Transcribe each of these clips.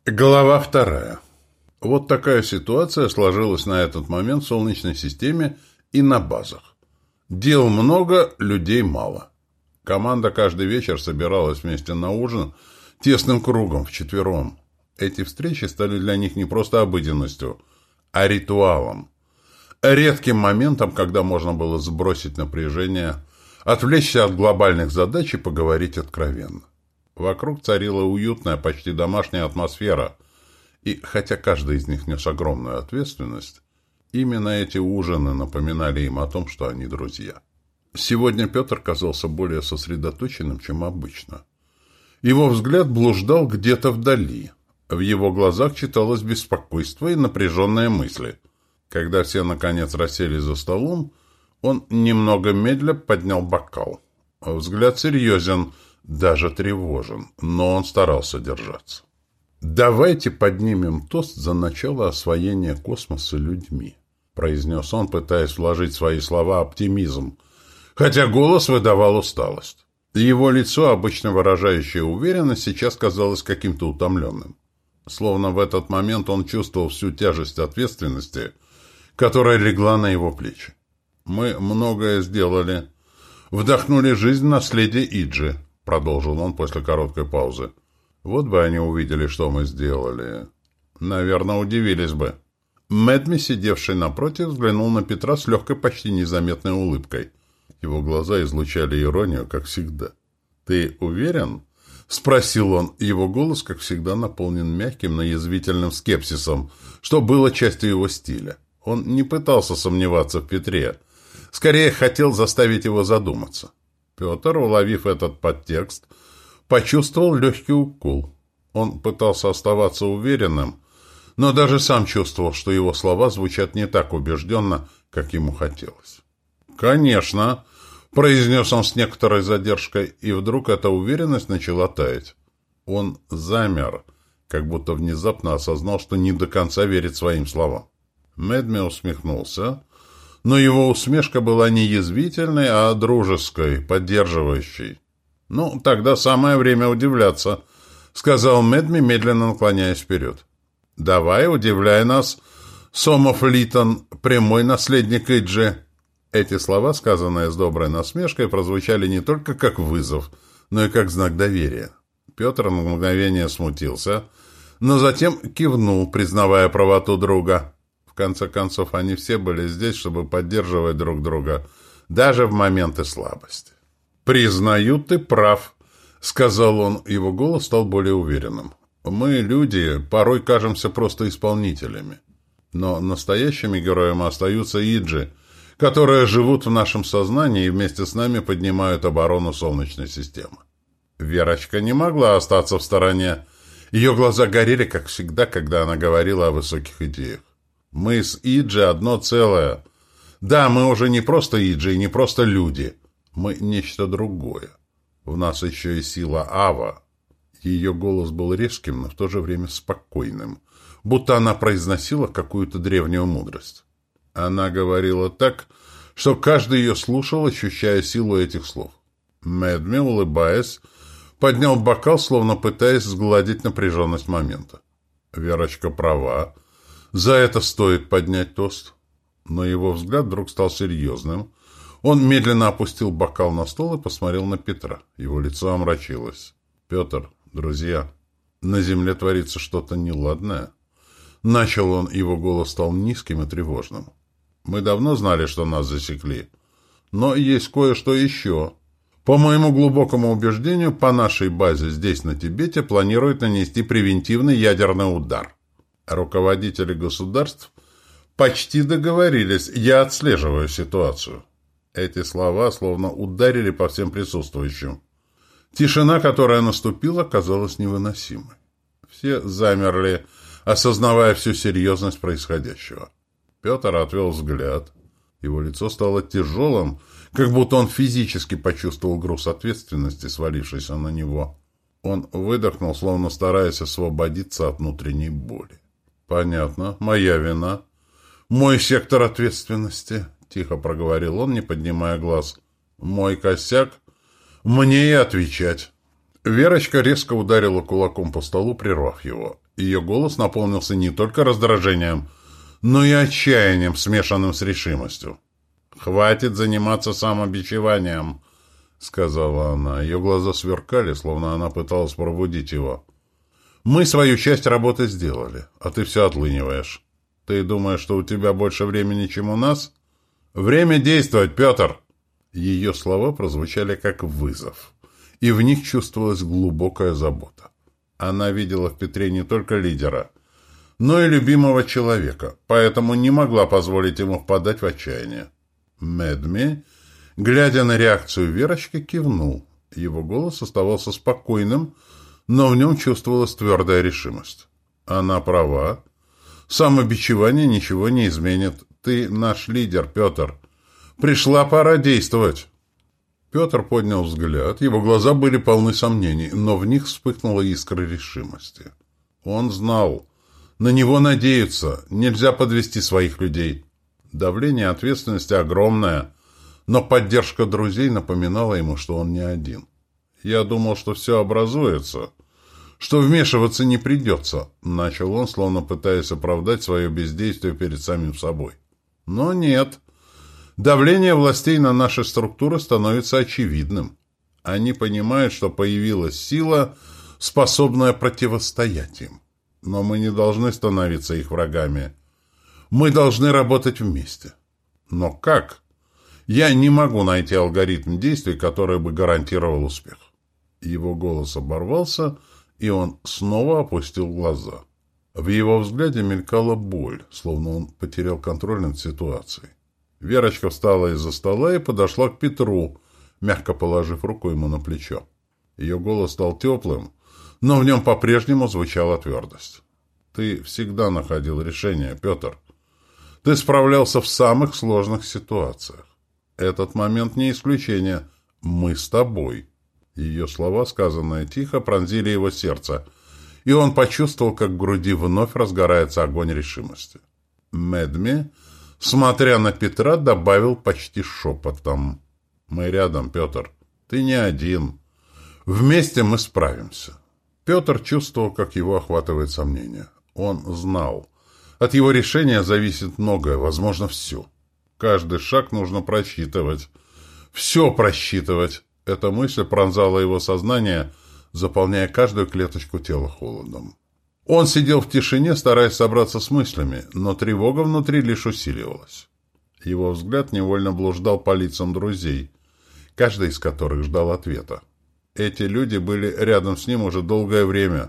Глава вторая. Вот такая ситуация сложилась на этот момент в Солнечной системе и на базах. Дел много, людей мало. Команда каждый вечер собиралась вместе на ужин тесным кругом, вчетвером. Эти встречи стали для них не просто обыденностью, а ритуалом. Редким моментом, когда можно было сбросить напряжение, отвлечься от глобальных задач и поговорить откровенно. Вокруг царила уютная, почти домашняя атмосфера, и хотя каждый из них нес огромную ответственность, именно эти ужины напоминали им о том, что они друзья. Сегодня Петр казался более сосредоточенным, чем обычно. Его взгляд блуждал где-то вдали. В его глазах читалось беспокойство и напряженные мысли. Когда все, наконец, расселись за столом, он немного медля поднял бокал. Взгляд серьезен, даже тревожен, но он старался держаться. «Давайте поднимем тост за начало освоения космоса людьми», произнес он, пытаясь вложить в свои слова оптимизм, хотя голос выдавал усталость. Его лицо, обычно выражающее уверенность, сейчас казалось каким-то утомленным. Словно в этот момент он чувствовал всю тяжесть ответственности, которая легла на его плечи. «Мы многое сделали. Вдохнули жизнь в наследие Иджи», продолжил он после короткой паузы. «Вот бы они увидели, что мы сделали. Наверное, удивились бы». Мэдми, сидевший напротив, взглянул на Петра с легкой, почти незаметной улыбкой. Его глаза излучали иронию, как всегда. «Ты уверен?» — спросил он. Его голос, как всегда, наполнен мягким, но язвительным скепсисом, что было частью его стиля. Он не пытался сомневаться в Петре. Скорее, хотел заставить его задуматься. Петр, уловив этот подтекст, почувствовал легкий укол. Он пытался оставаться уверенным, но даже сам чувствовал, что его слова звучат не так убежденно, как ему хотелось. «Конечно», — произнес он с некоторой задержкой, и вдруг эта уверенность начала таять. Он замер, как будто внезапно осознал, что не до конца верит своим словам. Мэдми усмехнулся, но его усмешка была не язвительной, а дружеской, поддерживающей. «Ну, тогда самое время удивляться», — сказал Мэдми, медленно наклоняясь вперед. «Давай, удивляй нас, Сомов Литон, прямой наследник Иджи». Эти слова, сказанные с доброй насмешкой, прозвучали не только как вызов, но и как знак доверия. Петр на мгновение смутился, но затем кивнул, признавая правоту друга. В конце концов, они все были здесь, чтобы поддерживать друг друга, даже в моменты слабости. «Признаю, ты прав», — сказал он. Его голос стал более уверенным. «Мы, люди, порой кажемся просто исполнителями. Но настоящими героями остаются Иджи, которые живут в нашем сознании и вместе с нами поднимают оборону Солнечной системы». Верочка не могла остаться в стороне. Ее глаза горели, как всегда, когда она говорила о высоких идеях. «Мы с Иджи одно целое. Да, мы уже не просто Иджи и не просто люди. Мы нечто другое. В нас еще и сила Ава». Ее голос был резким, но в то же время спокойным, будто она произносила какую-то древнюю мудрость. Она говорила так, что каждый ее слушал, ощущая силу этих слов. Мэдми, улыбаясь, поднял бокал, словно пытаясь сгладить напряженность момента. Верочка права. За это стоит поднять тост. Но его взгляд вдруг стал серьезным. Он медленно опустил бокал на стол и посмотрел на Петра. Его лицо омрачилось. «Петр, друзья, на земле творится что-то неладное». Начал он, его голос стал низким и тревожным. «Мы давно знали, что нас засекли. Но есть кое-что еще. По моему глубокому убеждению, по нашей базе здесь, на Тибете, планируют нанести превентивный ядерный удар. Руководители государств почти договорились. Я отслеживаю ситуацию». Эти слова словно ударили по всем присутствующим. Тишина, которая наступила, казалась невыносимой. Все замерли, осознавая всю серьезность происходящего. Петр отвел взгляд. Его лицо стало тяжелым, как будто он физически почувствовал груз ответственности, свалившийся на него. Он выдохнул, словно стараясь освободиться от внутренней боли. «Понятно, моя вина. Мой сектор ответственности», — тихо проговорил он, не поднимая глаз. «Мой косяк. Мне и отвечать». Верочка резко ударила кулаком по столу, прервав его. Ее голос наполнился не только раздражением, но и отчаянием, смешанным с решимостью. «Хватит заниматься самобичеванием», — сказала она. Ее глаза сверкали, словно она пыталась пробудить его. «Мы свою часть работы сделали, а ты все отлыниваешь. Ты думаешь, что у тебя больше времени, чем у нас? Время действовать, Петр!» Ее слова прозвучали как вызов, и в них чувствовалась глубокая забота. Она видела в Петре не только лидера, но и любимого человека, поэтому не могла позволить ему впадать в отчаяние. Медми, глядя на реакцию Верочки, кивнул. Его голос оставался спокойным, но в нем чувствовалась твердая решимость. Она права. Самобичевание ничего не изменит. Ты наш лидер, Петр. Пришла пора действовать. Петр поднял взгляд. Его глаза были полны сомнений, но в них вспыхнула искра решимости. Он знал. На него надеются. Нельзя подвести своих людей. Давление ответственности огромное, но поддержка друзей напоминала ему, что он не один. «Я думал, что все образуется, что вмешиваться не придется», — начал он, словно пытаясь оправдать свое бездействие перед самим собой. Но нет. Давление властей на наши структуры становится очевидным. Они понимают, что появилась сила, способная противостоять им. Но мы не должны становиться их врагами. Мы должны работать вместе. Но как? Я не могу найти алгоритм действий, который бы гарантировал успех. Его голос оборвался, и он снова опустил глаза. В его взгляде мелькала боль, словно он потерял контроль над ситуацией. Верочка встала из-за стола и подошла к Петру, мягко положив руку ему на плечо. Ее голос стал теплым, но в нем по-прежнему звучала твердость. «Ты всегда находил решение, Петр. Ты справлялся в самых сложных ситуациях. Этот момент не исключение. Мы с тобой». Ее слова, сказанные тихо, пронзили его сердце, и он почувствовал, как в груди вновь разгорается огонь решимости. Медми, смотря на Петра, добавил почти шепотом: «Мы рядом, Петр. Ты не один. Вместе мы справимся». Петр чувствовал, как его охватывает сомнение. Он знал. От его решения зависит многое, возможно, все. Каждый шаг нужно просчитывать. Все просчитывать. Эта мысль пронзала его сознание, заполняя каждую клеточку тела холодом. Он сидел в тишине, стараясь собраться с мыслями, но тревога внутри лишь усиливалась. Его взгляд невольно блуждал по лицам друзей, каждый из которых ждал ответа. Эти люди были рядом с ним уже долгое время.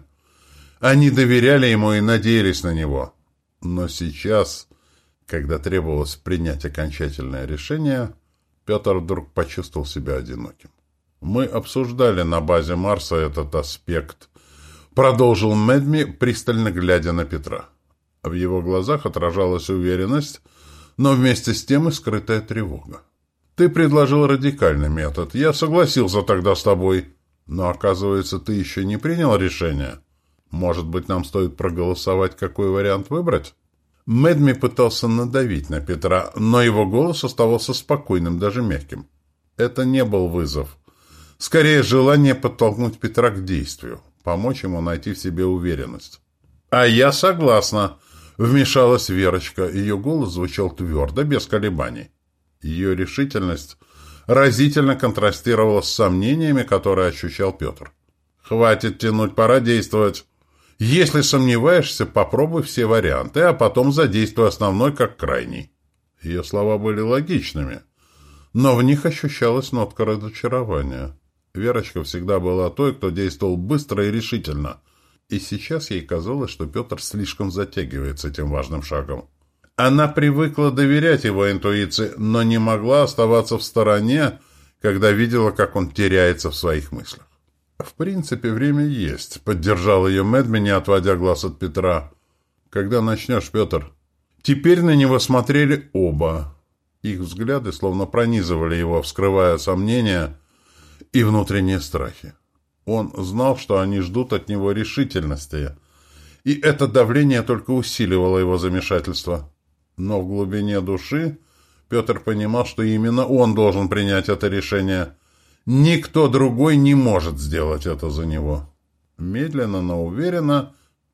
Они доверяли ему и надеялись на него. Но сейчас, когда требовалось принять окончательное решение, Петр вдруг почувствовал себя одиноким. «Мы обсуждали на базе Марса этот аспект», — продолжил Медми, пристально глядя на Петра. В его глазах отражалась уверенность, но вместе с тем и скрытая тревога. «Ты предложил радикальный метод. Я согласился тогда с тобой. Но, оказывается, ты еще не принял решение. Может быть, нам стоит проголосовать, какой вариант выбрать?» Медми пытался надавить на Петра, но его голос оставался спокойным, даже мягким. Это не был вызов. Скорее, желание подтолкнуть Петра к действию, помочь ему найти в себе уверенность. «А я согласна», — вмешалась Верочка. Ее голос звучал твердо, без колебаний. Ее решительность разительно контрастировала с сомнениями, которые ощущал Петр. «Хватит тянуть, пора действовать. Если сомневаешься, попробуй все варианты, а потом задействуй основной как крайний». Ее слова были логичными, но в них ощущалась нотка разочарования. Верочка всегда была той, кто действовал быстро и решительно, и сейчас ей казалось, что Петр слишком затягивает с этим важным шагом. Она привыкла доверять его интуиции, но не могла оставаться в стороне, когда видела, как он теряется в своих мыслях. «В принципе, время есть», — поддержал ее Медми, не отводя глаз от Петра. «Когда начнешь, Петр?» Теперь на него смотрели оба. Их взгляды словно пронизывали его, вскрывая сомнения и внутренние страхи. Он знал, что они ждут от него решительности, и это давление только усиливало его замешательство. Но в глубине души Петр понимал, что именно он должен принять это решение. Никто другой не может сделать это за него. Медленно, но уверенно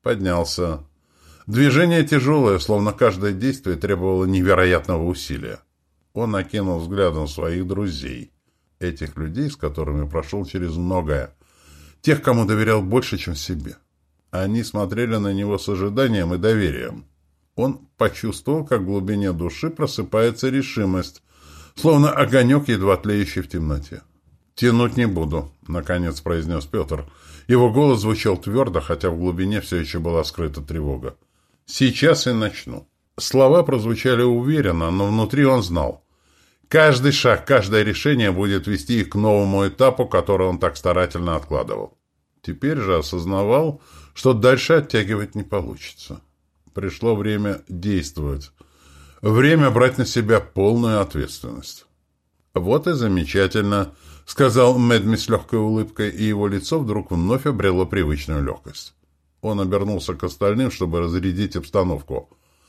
Поднялся. Движение тяжелое, словно каждое действие требовало невероятного усилия. Он окинул взглядом своих друзей. Этих людей, с которыми прошел через многое. Тех, кому доверял больше, чем себе. Они смотрели на него с ожиданием и доверием. Он почувствовал, как в глубине души просыпается решимость, словно огонек, едва тлеющий в темноте. «Тянуть не буду», — наконец произнес Петр. Его голос звучал твердо, хотя в глубине все еще была скрыта тревога. «Сейчас и начну». Слова прозвучали уверенно, но внутри он знал. Каждый шаг, каждое решение будет вести их к новому этапу, который он так старательно откладывал. Теперь же осознавал, что дальше оттягивать не получится. Пришло время действовать. Время брать на себя полную ответственность. «Вот и замечательно», — сказал Медми с легкой улыбкой, и его лицо вдруг вновь обрело привычную легкость. Он обернулся к остальным, чтобы разрядить обстановку.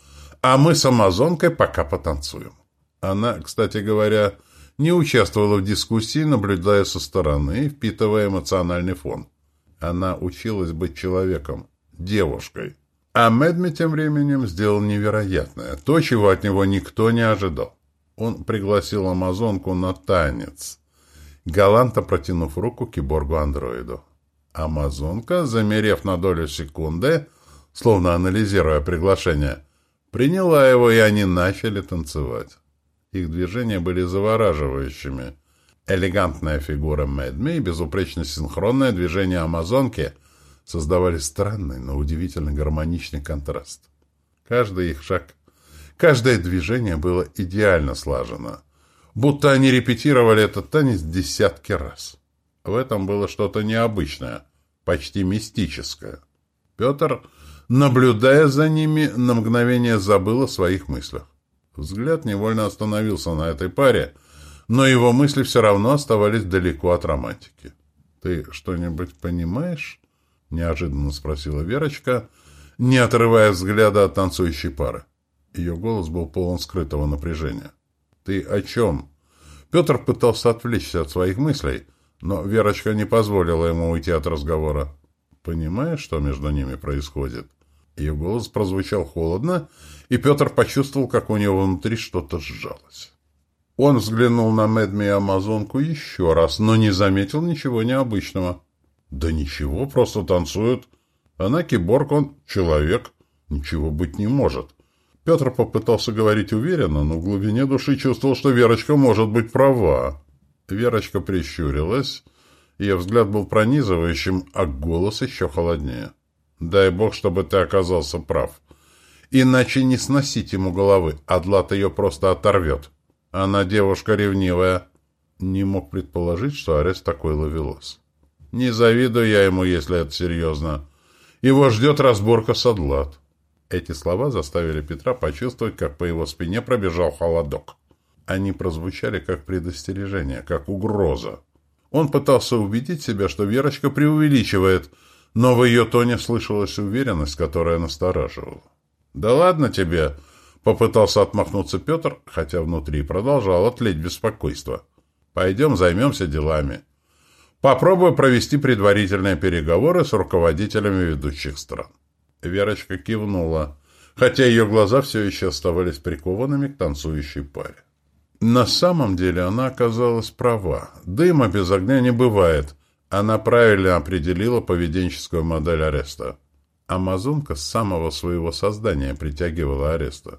«А мы с амазонкой пока потанцуем». Она, кстати говоря, не участвовала в дискуссии, наблюдая со стороны и впитывая эмоциональный фон. Она училась быть человеком, девушкой. А Медми тем временем сделал невероятное, то, чего от него никто не ожидал. Он пригласил амазонку на танец, галантно протянув руку киборгу-андроиду. Амазонка, замерев на долю секунды, словно анализируя приглашение, приняла его, и они начали танцевать. Их движения были завораживающими. Элегантная фигура Медми и безупречно синхронное движение амазонки создавали странный, но удивительно гармоничный контраст. Каждый их шаг, каждое движение было идеально слажено, будто они репетировали этот танец десятки раз. В этом было что-то необычное, почти мистическое. Петр, наблюдая за ними, на мгновение забыл о своих мыслях. Взгляд невольно остановился на этой паре, но его мысли все равно оставались далеко от романтики. «Ты что-нибудь понимаешь?» — неожиданно спросила Верочка, не отрывая взгляда от танцующей пары. Ее голос был полон скрытого напряжения. «Ты о чем?» Петр пытался отвлечься от своих мыслей, но Верочка не позволила ему уйти от разговора. «Понимаешь, что между ними происходит?» Ее голос прозвучал холодно, и Петр почувствовал, как у него внутри что-то сжалось. Он взглянул на Медми и амазонку еще раз, но не заметил ничего необычного. «Да ничего, просто танцуют. Она киборг, он человек. Ничего быть не может». Петр попытался говорить уверенно, но в глубине души чувствовал, что Верочка может быть права. Верочка прищурилась, ее взгляд был пронизывающим, а голос еще холоднее. «Дай бог, чтобы ты оказался прав. Иначе не сносить ему головы, Адлат ее просто оторвет. Она девушка ревнивая». Не мог предположить, что Арест такой ловелас. «Не завидую я ему, если это серьезно. Его ждет разборка с Адлат». Эти слова заставили Петра почувствовать, как по его спине пробежал холодок. Они прозвучали как предостережение, как угроза. Он пытался убедить себя, что Верочка преувеличивает, но в ее тоне слышалась уверенность, которая настораживала. «Да ладно тебе!» — попытался отмахнуться Петр, хотя внутри продолжало тлеть беспокойство. «Пойдем займемся делами. Попробую провести предварительные переговоры с руководителями ведущих стран». Верочка кивнула, хотя ее глаза все еще оставались прикованными к танцующей паре. На самом деле она оказалась права. Дыма без огня не бывает. Она правильно определила поведенческую модель Ареста. Амазонка с самого своего создания притягивала Ареста.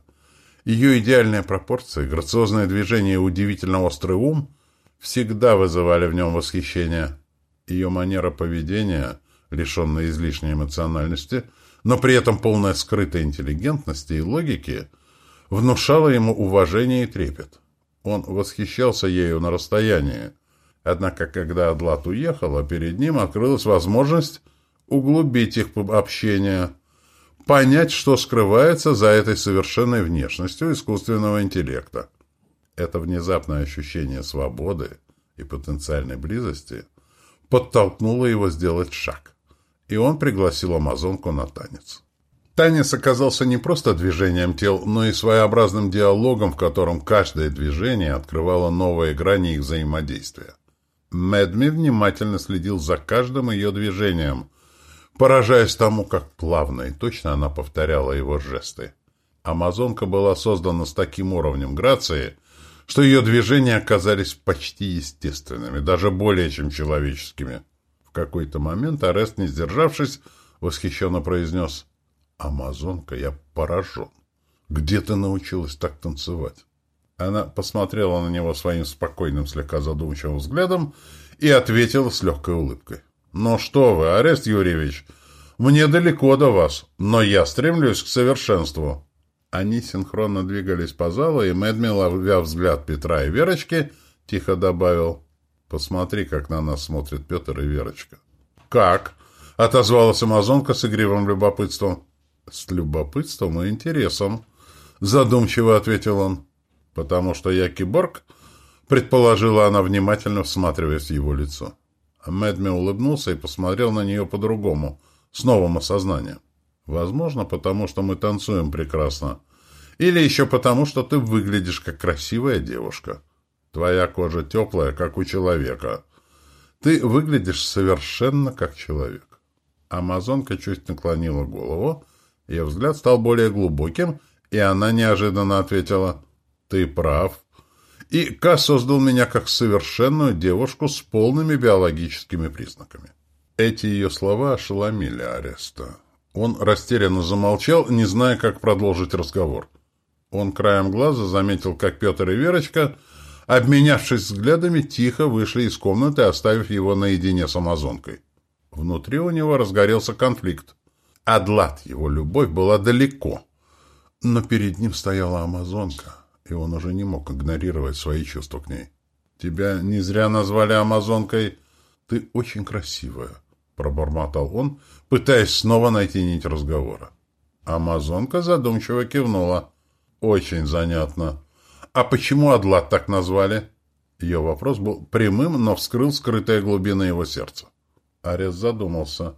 Ее идеальные пропорции, грациозное движение и удивительно острый ум всегда вызывали в нем восхищение. Ее манера поведения, лишенная излишней эмоциональности, но при этом полная скрытой интеллигентности и логики, внушала ему уважение и трепет. Он восхищался ею на расстоянии. Однако, когда Адлат уехала, перед ним открылась возможность углубить их общение, понять, что скрывается за этой совершенной внешностью искусственного интеллекта. Это внезапное ощущение свободы и потенциальной близости подтолкнуло его сделать шаг, и он пригласил амазонку на танец. Танец оказался не просто движением тел, но и своеобразным диалогом, в котором каждое движение открывало новые грани их взаимодействия. Медми внимательно следил за каждым ее движением, поражаясь тому, как плавно и точно она повторяла его жесты. Амазонка была создана с таким уровнем грации, что ее движения оказались почти естественными, даже более чем человеческими. В какой-то момент Орест, не сдержавшись, восхищенно произнес: «Амазонка, я поражен. Где ты научилась так танцевать?» Она посмотрела на него своим спокойным, слегка задумчивым взглядом и ответила с легкой улыбкой: «Ну что вы, Орест Юрьевич, мне далеко до вас, но я стремлюсь к совершенству». Они синхронно двигались по залу, и Мэдми, ловя взгляд Петра и Верочки, тихо добавил: «Посмотри, как на нас смотрят Петр и Верочка». «Как?» — отозвалась амазонка с игривым любопытством. «С любопытством и интересом», — задумчиво ответил он. «Потому что я киборг?» — предположила она, внимательно всматриваясь в его лицо. Мэдми улыбнулся и посмотрел на нее по-другому, с новым осознанием. «Возможно, потому что мы танцуем прекрасно. Или еще потому, что ты выглядишь как красивая девушка. Твоя кожа теплая, как у человека. Ты выглядишь совершенно как человек». Амазонка чуть наклонила голову, ее взгляд стал более глубоким, и она неожиданно ответила: «Ты прав. И Ка создал меня как совершенную девушку с полными биологическими признаками». Эти ее слова ошеломили Ореста. Он растерянно замолчал, не зная, как продолжить разговор. Он краем глаза заметил, как Петр и Верочка, обменявшись взглядами, тихо вышли из комнаты, оставив его наедине с амазонкой. Внутри у него разгорелся конфликт. Адлат, его любовь, была далеко, но перед ним стояла амазонка, и он уже не мог игнорировать свои чувства к ней. «Тебя не зря назвали амазонкой. Ты очень красивая», — пробормотал он, пытаясь снова найти нить разговора. Амазонка задумчиво кивнула. «Очень занятно. А почему Адлат так назвали?» Ее вопрос был прямым, но вскрыл скрытые глубины его сердца. Орест задумался.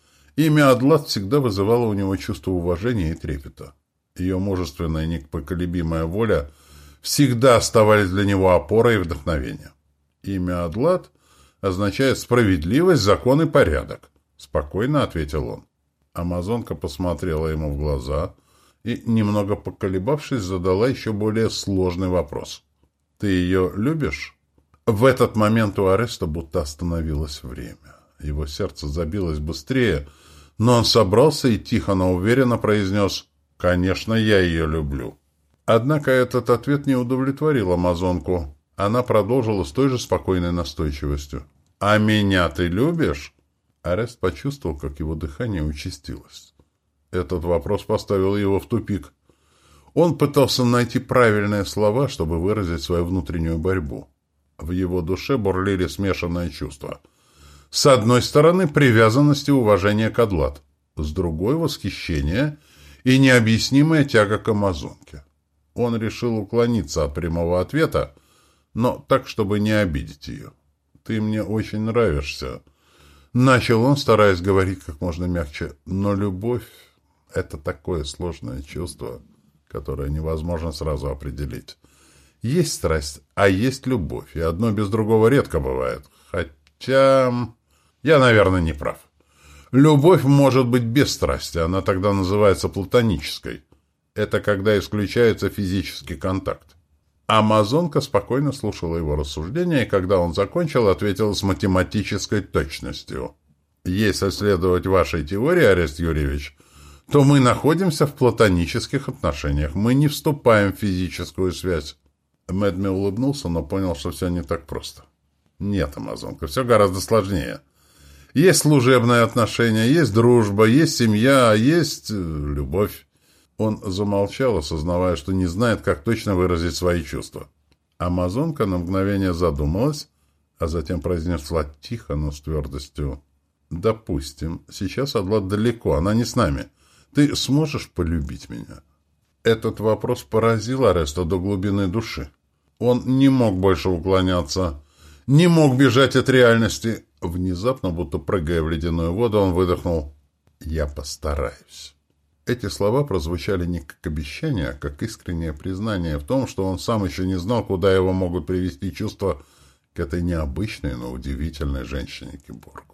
Имя Адлат всегда вызывало у него чувство уважения и трепета. Ее мужественная и непоколебимая воля всегда оставались для него опорой и вдохновением. «Имя Адлат означает справедливость, закон и порядок», — спокойно ответил он. Амазонка посмотрела ему в глаза и, немного поколебавшись, задала еще более сложный вопрос. «Ты ее любишь?» В этот момент у Ореста будто остановилось время. Его сердце забилось быстрее, но он собрался и тихо, но уверенно произнес: «Конечно, я ее люблю». Однако этот ответ не удовлетворил амазонку. Она продолжила с той же спокойной настойчивостью: «А меня ты любишь?» Орест почувствовал, как его дыхание участилось. Этот вопрос поставил его в тупик. Он пытался найти правильные слова, чтобы выразить свою внутреннюю борьбу. В его душе бурлили смешанные чувства. С одной стороны, привязанность и уважение к Адлат, с другой — восхищение и необъяснимая тяга к амазонке. Он решил уклониться от прямого ответа, но так, чтобы не обидеть ее. «Ты мне очень нравишься», — начал он, стараясь говорить как можно мягче. «Но любовь — это такое сложное чувство, которое невозможно сразу определить. Есть страсть, а есть любовь, и одно без другого редко бывает. Хотя я, наверное, не прав. Любовь может быть без страсти, она тогда называется платонической. Это когда исключается физический контакт». Амазонка спокойно слушала его рассуждения, и когда он закончил, ответила с математической точностью: «Если следовать вашей теории, Орест Юрьевич, то мы находимся в платонических отношениях, мы не вступаем в физическую связь». Мэдми улыбнулся, но понял, что все не так просто. «Нет, амазонка, все гораздо сложнее. Есть служебные отношения, есть дружба, есть семья, есть любовь». Он замолчал, осознавая, что не знает, как точно выразить свои чувства. Амазонка на мгновение задумалась, а затем произнесла тихо, но с твердостью: «Допустим, сейчас Адлат далеко, она не с нами. Ты сможешь полюбить меня?» Этот вопрос поразил Ореста до глубины души. Он не мог больше уклоняться, не мог бежать от реальности. Внезапно, будто прыгая в ледяную воду, он выдохнул: «Я постараюсь». Эти слова прозвучали не как обещание, а как искреннее признание в том, что он сам еще не знал, куда его могут привести чувства к этой необычной, но удивительной женщине-киборгу.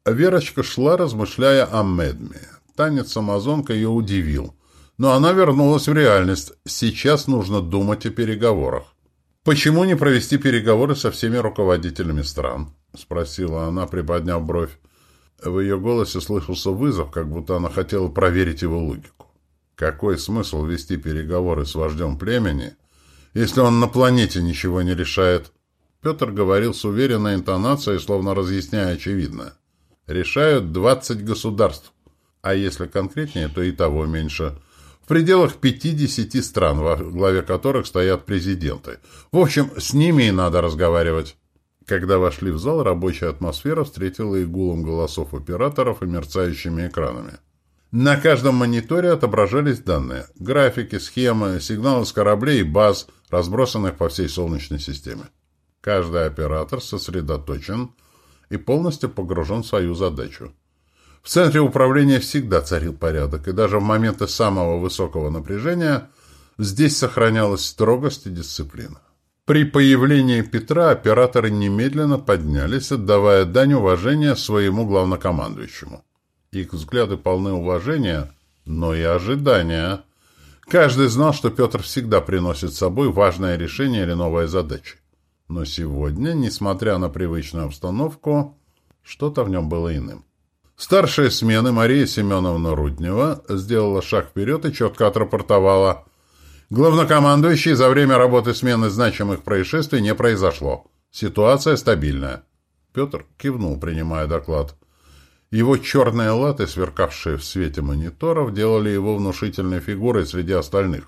Верочка шла, размышляя о Медме. Танец амазонка ее удивил. Но она вернулась в реальность. Сейчас нужно думать о переговорах. «Почему не провести переговоры со всеми руководителями стран?» — спросила она, приподняв бровь. В ее голосе слышался вызов, как будто она хотела проверить его логику. Какой смысл вести переговоры с вождем племени, если он на планете ничего не решает? Петр говорил с уверенной интонацией, словно разъясняя очевидное. Решают 20 государств, а если конкретнее, то и того меньше. В пределах 50 стран, во главе которых стоят президенты. В общем, с ними и надо разговаривать. Когда вошли в зал, рабочая атмосфера встретила их гулом голосов операторов и мерцающими экранами. На каждом мониторе отображались данные. Графики, схемы, сигналы с кораблей и баз, разбросанных по всей Солнечной системе. Каждый оператор сосредоточен и полностью погружен в свою задачу. В центре управления всегда царил порядок, и даже в моменты самого высокого напряжения здесь сохранялась строгость и дисциплина. При появлении Петра операторы немедленно поднялись, отдавая дань уважения своему главнокомандующему. Их взгляды полны уважения, но и ожидания. Каждый знал, что Петр всегда приносит с собой важное решение или новые задачи. Но сегодня, несмотря на привычную обстановку, что-то в нем было иным. Старшая смены Мария Семеновна Руднева сделала шаг вперед и четко отрапортовала. Главнокомандующий, за время работы смены значимых происшествий не произошло. Ситуация стабильная. Петр кивнул, принимая доклад. Его черные латы, сверкавшие в свете мониторов, делали его внушительной фигурой среди остальных.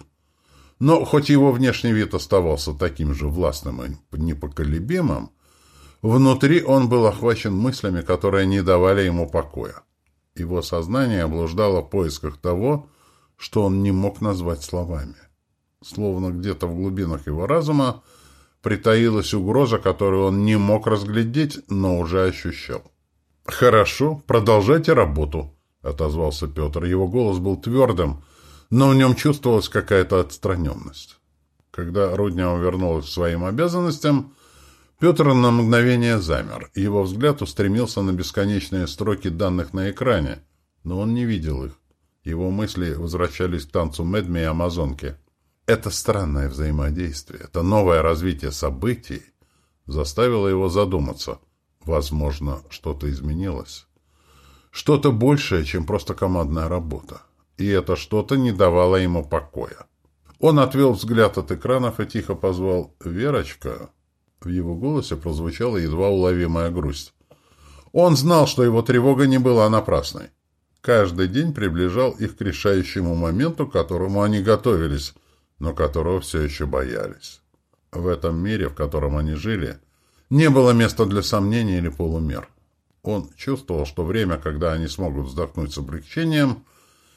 Но хоть его внешний вид оставался таким же властным и непоколебимым, внутри он был охвачен мыслями, которые не давали ему покоя. Его сознание блуждало в поисках того, что он не мог назвать словами. Словно где-то в глубинах его разума притаилась угроза, которую он не мог разглядеть, но уже ощущал. «Хорошо, продолжайте работу», — отозвался Петр. Его голос был твердым, но в нем чувствовалась какая-то отстраненность. Когда Руднева вернулась к своим обязанностям, Петр на мгновение замер. Его взгляд устремился на бесконечные строки данных на экране, но он не видел их. Его мысли возвращались к танцу Медме и Амазонки. Это странное взаимодействие, это новое развитие событий заставило его задуматься. Возможно, что-то изменилось. Что-то большее, чем просто командная работа. И это что-то не давало ему покоя. Он отвел взгляд от экранов и тихо позвал «Верочка». В его голосе прозвучала едва уловимая грусть. Он знал, что его тревога не была напрасной. Каждый день приближал их к решающему моменту, к которому они готовились, но которого все еще боялись. В этом мире, в котором они жили, не было места для сомнений или полумер. Он чувствовал, что время, когда они смогут вздохнуть с облегчением,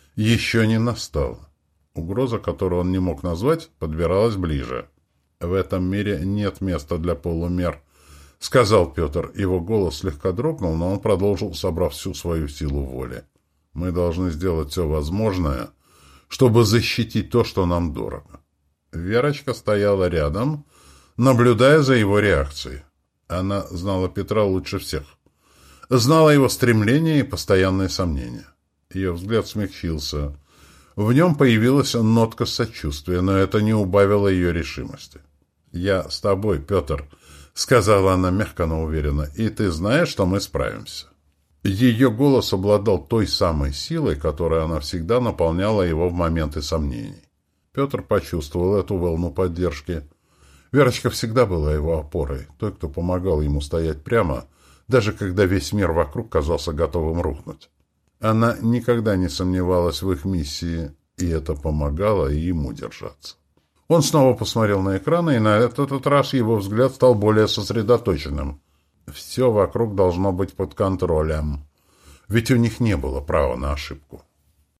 еще не настало. Угроза, которую он не мог назвать, подбиралась ближе. «В этом мире нет места для полумер», — сказал Петр. Его голос слегка дрогнул, но он продолжил, собрав всю свою силу воли. «Мы должны сделать все возможное, чтобы защитить то, что нам дорого». Верочка стояла рядом, наблюдая за его реакцией. Она знала Петра лучше всех. Знала его стремления и постоянные сомнения. Ее взгляд смягчился. В нем появилась нотка сочувствия, но это не убавило ее решимости. «Я с тобой, Петр», — сказала она мягко, но уверенно, — «и ты знаешь, что мы справимся». Ее голос обладал той самой силой, которой она всегда наполняла его в моменты сомнений. Петр почувствовал эту волну поддержки. Верочка всегда была его опорой, той, кто помогал ему стоять прямо, даже когда весь мир вокруг казался готовым рухнуть. Она никогда не сомневалась в их миссии, и это помогало ему держаться. Он снова посмотрел на экраны, и на этот раз его взгляд стал более сосредоточенным. Все вокруг должно быть под контролем, ведь у них не было права на ошибку.